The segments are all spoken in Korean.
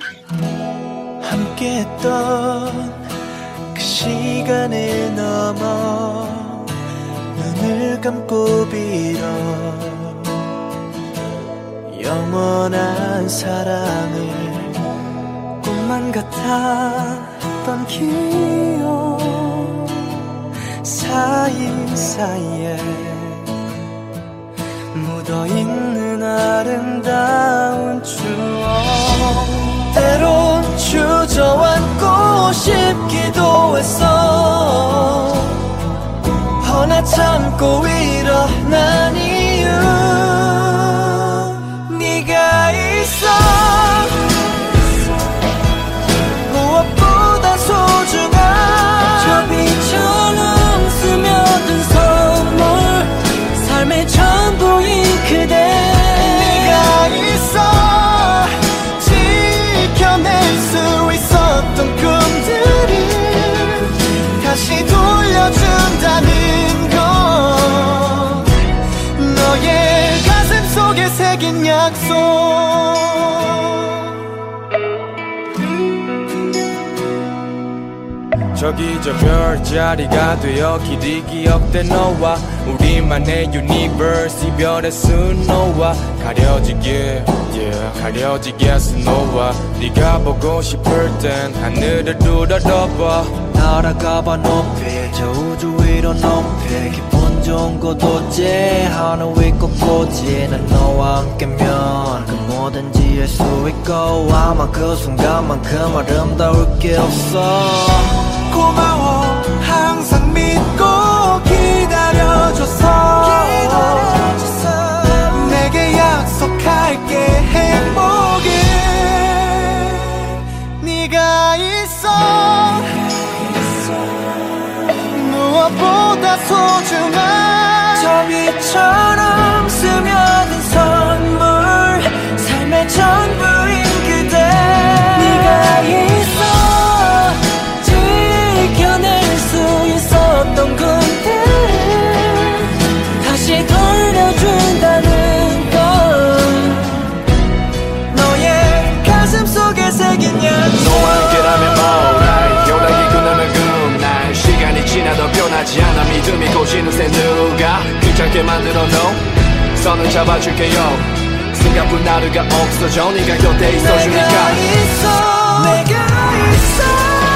함께했던 그 시간을 넘어 눈을 감고 빌어 영원한 사랑을 꿈만 같았던 기억 사이사이에 묻어있는 아름다운 추억 때론 주저앉고 싶기도 했어 허나 참고 일어난 이유 네가 있어 무엇보다 소중한 저 빛처럼 스며든 선물 삶의 전부인 그대 네가 있어 지켜낼 수 있었던 꿈들을 다시 돌려준다는 것 너의 가슴 속에 새긴 약속 저기 저 별자리가 되어 길이 기억된 너와 우리만의 유니버스 이별의 스노와 가려지게 가려지겠어 너와 네가 보고 싶을 땐 하늘을 뚫어봐 날아가봐 높이 저 우주 위로 높이 기분 좋은 곳도지 하늘 위 꽃꽂이 난 너와 함께면 그 뭐든지 할 수 있고 아마 그 순간만큼 아름다울 게 없어 고마워 항상 믿고 기다려줘서 내게 약속할게 행복을 네가 있어 무엇보다 소중한 저 빛처럼 스며든 선물 삶의 전부인 그대 네가 있어 지켜낼 수 있었던 꿈들을 다시 돌려준다는 것 너의 가슴 속에 새긴 약속 너와 함께라면 alright 연락이 끝나면 good 시간이 지나도 변하지 않아 믿음이 고시는 새 누가 귀찮게 만들어 no 선을 잡아줄게요 순간뿐 하루가 없어져 네가 곁에 있어주니까 내가 있어 내가 있어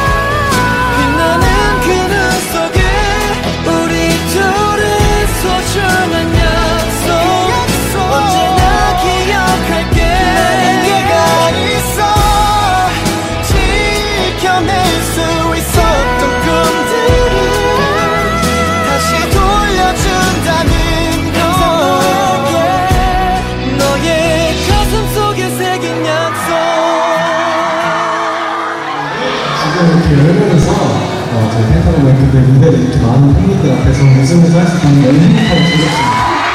빛나는 그늘 속에 우리 둘의 소중한 약속 언제나 기억할게 네가 있어 지켜낼 수 있었던 꿈들을 다시 돌려준다는 것 너의 가슴 속에 새긴 약속 지금 이렇게 열면서 저희 팬사랑 멤버들 무대를 이렇게 많은 팬분들 앞에서 웃으면서 할 수 있는 게 너무 행복하고 즐겁습니다.